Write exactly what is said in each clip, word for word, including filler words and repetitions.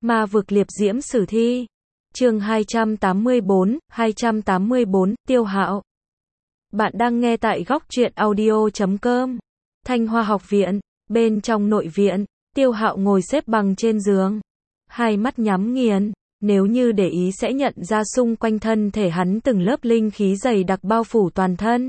Ma vực liệp diễm sử thi. Chương hai trăm tám mươi bốn, hai trăm tám mươi bốn, Tiêu Hạo. Bạn đang nghe tại góc truyện audio chấm com. Thanh Hoa học viện, bên trong nội viện, Tiêu Hạo ngồi xếp bằng trên giường, hai mắt nhắm nghiền, nếu như để ý sẽ nhận ra xung quanh thân thể hắn từng lớp linh khí dày đặc bao phủ toàn thân.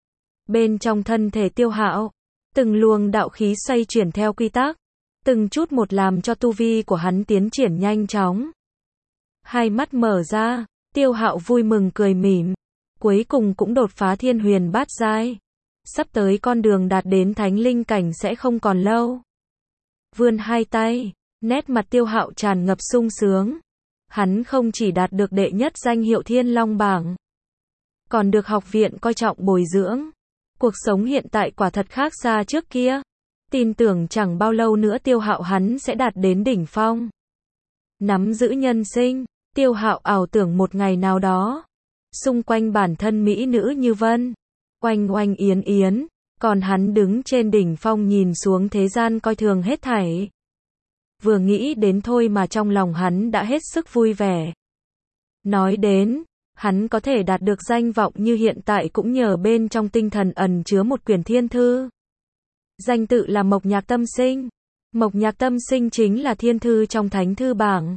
Bên trong thân thể Tiêu Hạo, từng luồng đạo khí xoay chuyển theo quy tắc, từng chút một làm cho tu vi của hắn tiến triển nhanh chóng. Hai mắt mở ra, Tiêu Hạo vui mừng cười mỉm, cuối cùng cũng đột phá thiên huyền bát giai. Sắp tới con đường đạt đến thánh linh cảnh sẽ không còn lâu. Vươn hai tay, nét mặt Tiêu Hạo tràn ngập sung sướng. Hắn không chỉ đạt được đệ nhất danh hiệu Thiên Long bảng, còn được học viện coi trọng bồi dưỡng. Cuộc sống hiện tại quả thật khác xa trước kia. Tin tưởng chẳng bao lâu nữa Tiêu Hạo hắn sẽ đạt đến đỉnh phong. Nắm giữ nhân sinh, Tiêu Hạo ảo tưởng một ngày nào đó, xung quanh bản thân mỹ nữ như vân, oanh oanh yến yến, còn hắn đứng trên đỉnh phong nhìn xuống thế gian coi thường hết thảy. Vừa nghĩ đến thôi mà trong lòng hắn đã hết sức vui vẻ. Nói đến, hắn có thể đạt được danh vọng như hiện tại cũng nhờ bên trong tinh thần ẩn chứa một quyển thiên thư. Danh tự là Mộc Nhạc Tâm Sinh. Mộc Nhạc Tâm Sinh chính là thiên thư trong thánh thư bảng.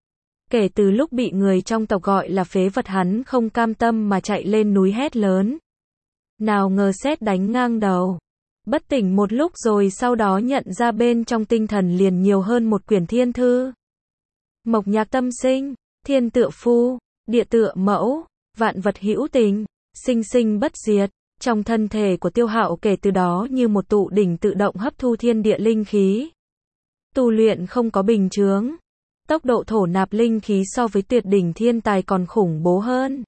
Kể từ lúc bị người trong tộc gọi là phế vật hắn không cam tâm mà chạy lên núi hét lớn. Nào ngờ sét đánh ngang đầu. Bất tỉnh một lúc rồi sau đó nhận ra bên trong tinh thần liền nhiều hơn một quyển thiên thư. Mộc Nhạc Tâm Sinh, thiên tựa phu, địa tựa mẫu, vạn vật hữu tình, sinh sinh bất diệt. Trong thân thể của Tiêu Hạo kể từ đó như một tụ đỉnh tự động hấp thu thiên địa linh khí. Tu luyện không có bình chướng. Tốc độ thổ nạp linh khí so với tuyệt đỉnh thiên tài còn khủng bố hơn.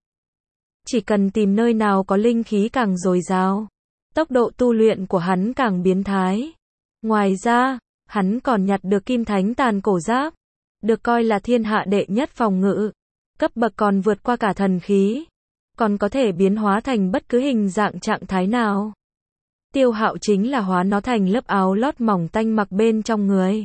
Chỉ cần tìm nơi nào có linh khí càng dồi dào, tốc độ tu luyện của hắn càng biến thái. Ngoài ra, hắn còn nhặt được Kim Thánh Tàn cổ giáp, được coi là thiên hạ đệ nhất phòng ngự, cấp bậc còn vượt qua cả thần khí, còn có thể biến hóa thành bất cứ hình dạng trạng thái nào. Tiêu Hạo chính là hóa nó thành lớp áo lót mỏng tanh mặc bên trong người.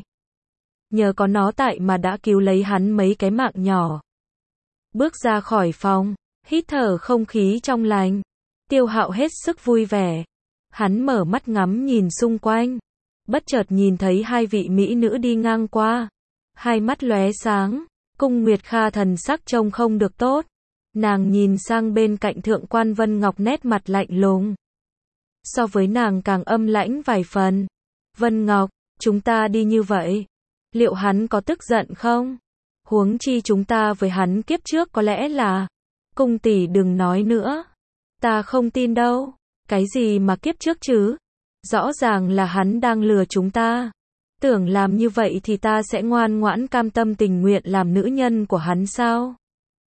Nhờ có nó tại mà đã cứu lấy hắn mấy cái mạng nhỏ. Bước ra khỏi phòng, hít thở không khí trong lành, Tiêu Hạo hết sức vui vẻ. Hắn mở mắt ngắm nhìn xung quanh, bất chợt nhìn thấy hai vị mỹ nữ đi ngang qua. Hai mắt lóe sáng, Cung Nguyệt Kha thần sắc trông không được tốt. Nàng nhìn sang bên cạnh Thượng quan Vân Ngọc nét mặt lạnh lùng. So với nàng càng âm lãnh vài phần. Vân Ngọc, chúng ta đi như vậy, liệu hắn có tức giận không? Huống chi chúng ta với hắn kiếp trước có lẽ là... Cung tỷ đừng nói nữa. Ta không tin đâu. Cái gì mà kiếp trước chứ? Rõ ràng là hắn đang lừa chúng ta. Tưởng làm như vậy thì ta sẽ ngoan ngoãn cam tâm tình nguyện làm nữ nhân của hắn sao?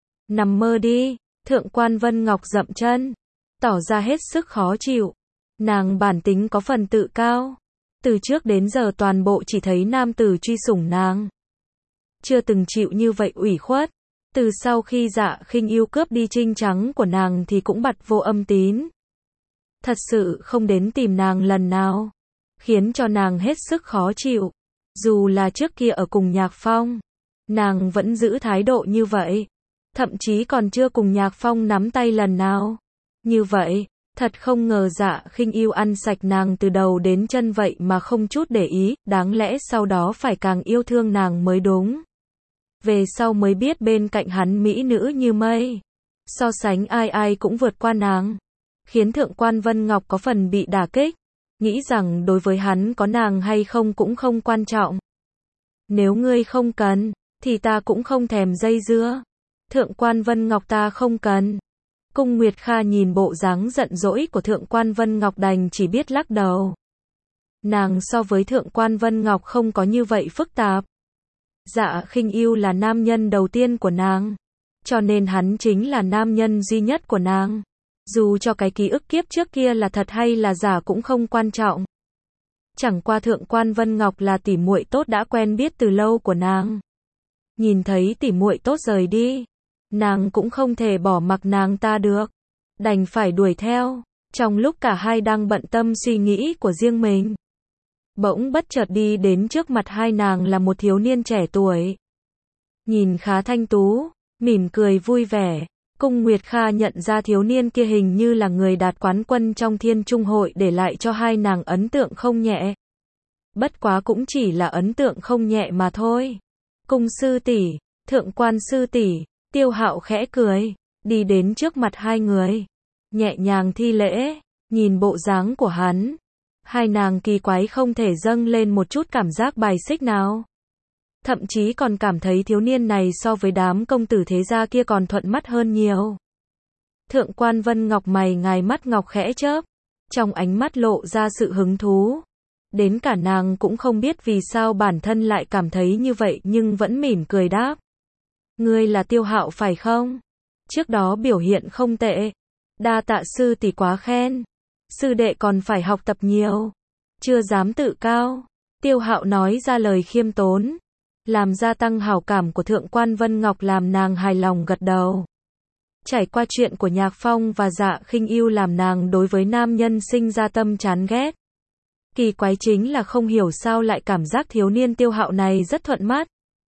Nằm mơ đi. Thượng quan Vân Ngọc dậm chân, tỏ ra hết sức khó chịu. Nàng bản tính có phần tự cao. Từ trước đến giờ toàn bộ chỉ thấy nam tử truy sủng nàng, chưa từng chịu như vậy ủy khuất. Từ sau khi Dạ Khinh Yêu cướp đi trinh trắng của nàng thì cũng bặt vô âm tín. Thật sự không đến tìm nàng lần nào, khiến cho nàng hết sức khó chịu. Dù là trước kia ở cùng Nhạc Phong, nàng vẫn giữ thái độ như vậy. Thậm chí còn chưa cùng Nhạc Phong nắm tay lần nào. Như vậy, thật không ngờ Dạ Khinh Yêu ăn sạch nàng từ đầu đến chân vậy mà không chút để ý, đáng lẽ sau đó phải càng yêu thương nàng mới đúng. Về sau mới biết bên cạnh hắn mỹ nữ như mây, so sánh ai ai cũng vượt qua nàng, khiến Thượng quan Vân Ngọc có phần bị đả kích, nghĩ rằng đối với hắn có nàng hay không cũng không quan trọng. Nếu ngươi không cần, thì ta cũng không thèm dây dưa. Thượng quan Vân Ngọc ta không cần. Cung Nguyệt Kha nhìn bộ dáng giận dỗi của Thượng quan Vân Ngọc đành chỉ biết lắc đầu. Nàng so với Thượng quan Vân Ngọc không có như vậy phức tạp. Dạ Khinh Yêu là nam nhân đầu tiên của nàng, cho nên hắn chính là nam nhân duy nhất của nàng. Dù cho cái ký ức kiếp trước kia là thật hay là giả cũng không quan trọng. Chẳng qua Thượng quan Vân Ngọc là tỉ muội tốt đã quen biết từ lâu của nàng. Nhìn thấy tỉ muội tốt rời đi, nàng cũng không thể bỏ mặc nàng ta được, đành phải đuổi theo. Trong lúc cả hai đang bận tâm suy nghĩ của riêng mình, bỗng bất chợt đi đến trước mặt hai nàng là một thiếu niên trẻ tuổi. nhìn khá thanh tú, mỉm cười vui vẻ. Cung Nguyệt Kha nhận ra thiếu niên kia hình như là người đạt quán quân trong Thiên Trung hội để lại cho hai nàng ấn tượng không nhẹ. Bất quá cũng chỉ là ấn tượng không nhẹ mà thôi. Cung sư tỷ, thượng quan sư tỷ, Tiêu Hạo khẽ cười, đi đến trước mặt hai người, nhẹ nhàng thi lễ, nhìn bộ dáng của hắn. Hai nàng kỳ quái không thể dâng lên một chút cảm giác bài xích nào. Thậm chí còn cảm thấy thiếu niên này so với đám công tử thế gia kia còn thuận mắt hơn nhiều. Thượng quan Vân Ngọc mày ngài mắt ngọc khẽ chớp, trong ánh mắt lộ ra sự hứng thú. Đến cả nàng cũng không biết vì sao bản thân lại cảm thấy như vậy nhưng vẫn mỉm cười đáp. Ngươi là Tiêu Hạo phải không? Trước đó biểu hiện không tệ. Đa tạ sư tỷ quá khen. Sư đệ còn phải học tập nhiều. Chưa dám tự cao. Tiêu Hạo nói ra lời khiêm tốn, làm gia tăng hảo cảm của Thượng quan Vân Ngọc làm nàng hài lòng gật đầu. Trải qua chuyện của Nhạc Phong và Dạ Khinh Ưu làm nàng đối với nam nhân sinh ra tâm chán ghét. Kỳ quái chính là không hiểu sao lại cảm giác thiếu niên Tiêu Hạo này rất thuận mắt.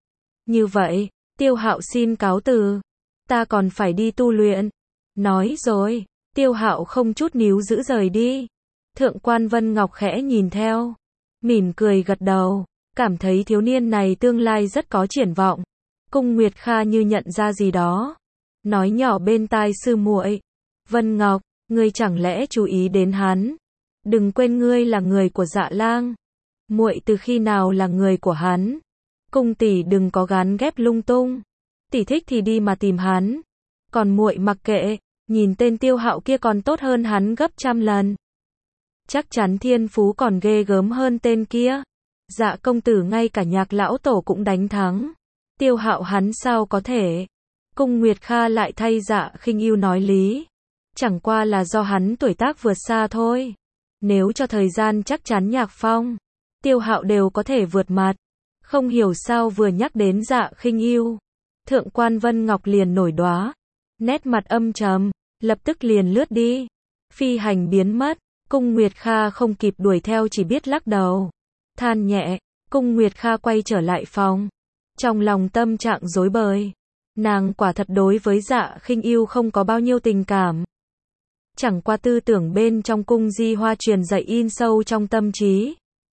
Như vậy, Tiêu Hạo xin cáo từ. Ta còn phải đi tu luyện. Nói rồi, Tiêu Hạo không chút níu giữ rời đi. Thượng quan Vân Ngọc khẽ nhìn theo, mỉm cười gật đầu, cảm thấy thiếu niên này tương lai rất có triển vọng. Cung Nguyệt Kha như nhận ra gì đó, nói nhỏ bên tai sư muội, Vân Ngọc, ngươi chẳng lẽ chú ý đến hắn? Đừng quên ngươi là người của Dạ Lang. Muội từ khi nào là người của hắn? Cung tỷ đừng có gán ghép lung tung. Tỷ thích thì đi mà tìm hắn. Còn muội mặc kệ, nhìn tên Tiêu Hạo kia còn tốt hơn hắn gấp trăm lần. Chắc chắn thiên phú còn ghê gớm hơn tên kia. Dạ công tử ngay cả Nhạc lão tổ cũng đánh thắng. Tiêu Hạo hắn sao có thể? Cung Nguyệt Kha lại thay Dạ Khinh Ưu nói lý. Chẳng qua là do hắn tuổi tác vượt xa thôi. Nếu cho thời gian chắc chắn Nhạc Phong, Tiêu Hạo đều có thể vượt mặt. Không hiểu sao vừa nhắc đến Dạ Khinh Ưu, Thượng quan Vân Ngọc liền nổi đoá, nét mặt âm trầm, lập tức liền lướt đi, phi hành biến mất. Cung Nguyệt Kha không kịp đuổi theo chỉ biết lắc đầu, than nhẹ. Cung Nguyệt Kha quay trở lại phòng, trong lòng tâm trạng rối bời. Nàng quả thật đối với Dạ Khinh Ưu không có bao nhiêu tình cảm. Chẳng qua tư tưởng bên trong cung Di Hoa truyền dạy in sâu trong tâm trí.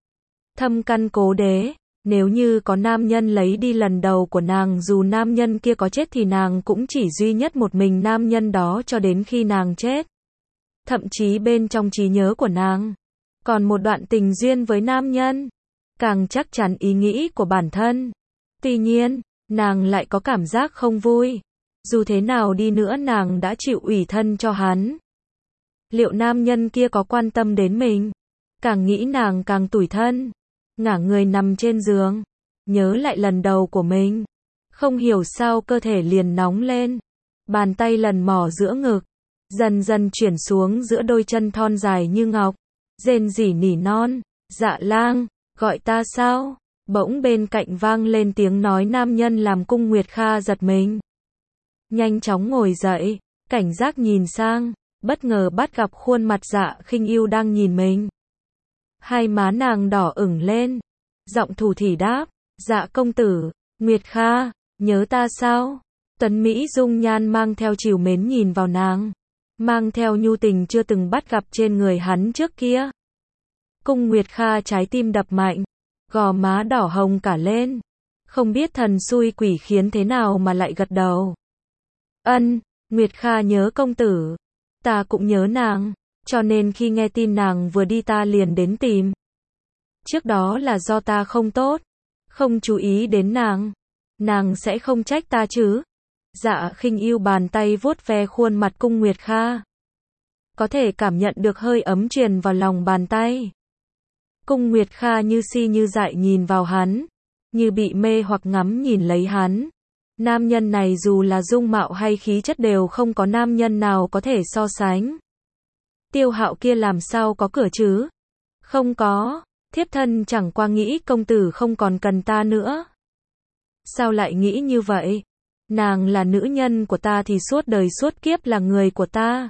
Thâm căn cố đế, nếu như có nam nhân lấy đi lần đầu của nàng, dù nam nhân kia có chết thì nàng cũng chỉ duy nhất một mình nam nhân đó cho đến khi nàng chết. Thậm chí bên trong trí nhớ của nàng, còn một đoạn tình duyên với nam nhân, càng chắc chắn ý nghĩ của bản thân. Tuy nhiên, nàng lại có cảm giác không vui. Dù thế nào đi nữa nàng đã chịu ủy thân cho hắn. Liệu nam nhân kia có quan tâm đến mình? Càng nghĩ nàng càng tủi thân. Ngả người nằm trên giường, nhớ lại lần đầu của mình. Không hiểu sao cơ thể liền nóng lên. Bàn tay lần mò giữa ngực, dần dần chuyển xuống giữa đôi chân thon dài như ngọc. Rên rỉ nỉ non, Dạ Lang, gọi ta sao? Bỗng bên cạnh vang lên tiếng nói nam nhân làm Cung Nguyệt Kha giật mình. Nhanh chóng ngồi dậy, cảnh giác nhìn sang, bất ngờ bắt gặp khuôn mặt Dạ Khinh Ưu đang nhìn mình. Hai má nàng đỏ ửng lên, giọng thủ thỉ đáp, Dạ công tử, Nguyệt Kha, nhớ ta sao? Tuấn Mỹ dung nhan mang theo trìu mến nhìn vào nàng, mang theo nhu tình chưa từng bắt gặp trên người hắn trước kia. Cung Nguyệt Kha trái tim đập mạnh, gò má đỏ hồng cả lên, không biết thần xui quỷ khiến thế nào mà lại gật đầu. Ân, Nguyệt Kha nhớ công tử, ta cũng nhớ nàng, cho nên khi nghe tin nàng vừa đi ta liền đến tìm. Trước đó là do ta không tốt, không chú ý đến nàng, nàng sẽ không trách ta chứ? Dạ Khinh Ưu bàn tay vuốt ve khuôn mặt Cung Nguyệt Kha, có thể cảm nhận được hơi ấm truyền vào lòng bàn tay. Cung Nguyệt Kha như si như dại nhìn vào hắn, như bị mê hoặc ngắm nhìn lấy hắn. Nam nhân này dù là dung mạo hay khí chất đều không có nam nhân nào có thể so sánh. Tiêu Hạo kia làm sao có cửa chứ? Không có, thiếp thân chẳng qua nghĩ công tử không còn cần ta nữa. Sao lại nghĩ như vậy? Nàng là nữ nhân của ta thì suốt đời suốt kiếp là người của ta.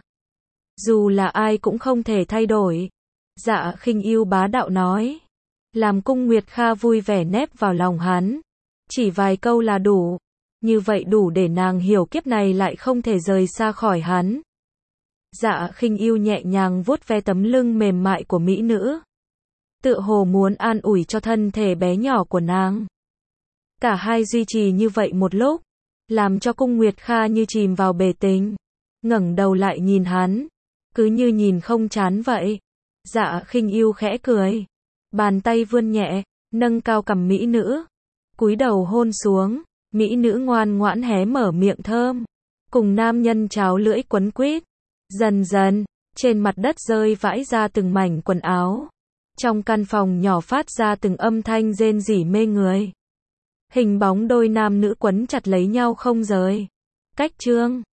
Dù là ai cũng không thể thay đổi. Dạ Khinh Ưu bá đạo nói, làm Cung Nguyệt Kha vui vẻ nép vào lòng hắn. Chỉ vài câu là đủ. Như vậy đủ để nàng hiểu kiếp này lại không thể rời xa khỏi hắn. Dạ Khinh Yêu nhẹ nhàng vuốt ve tấm lưng mềm mại của mỹ nữ, tựa hồ muốn an ủi cho thân thể bé nhỏ của nàng. Cả hai duy trì như vậy một lúc, làm cho Cung Nguyệt Kha như chìm vào bể tình, ngẩng đầu lại nhìn hắn, cứ như nhìn không chán vậy. Dạ Khinh Yêu khẽ cười, bàn tay vươn nhẹ, nâng cao cằm mỹ nữ, cúi đầu hôn xuống, mỹ nữ ngoan ngoãn hé mở miệng thơm, cùng nam nhân cháo lưỡi quấn quýt. Dần dần, trên mặt đất rơi vãi ra từng mảnh quần áo. Trong căn phòng nhỏ phát ra từng âm thanh rên rỉ mê người. Hình bóng đôi nam nữ quấn chặt lấy nhau không rời. Cách chương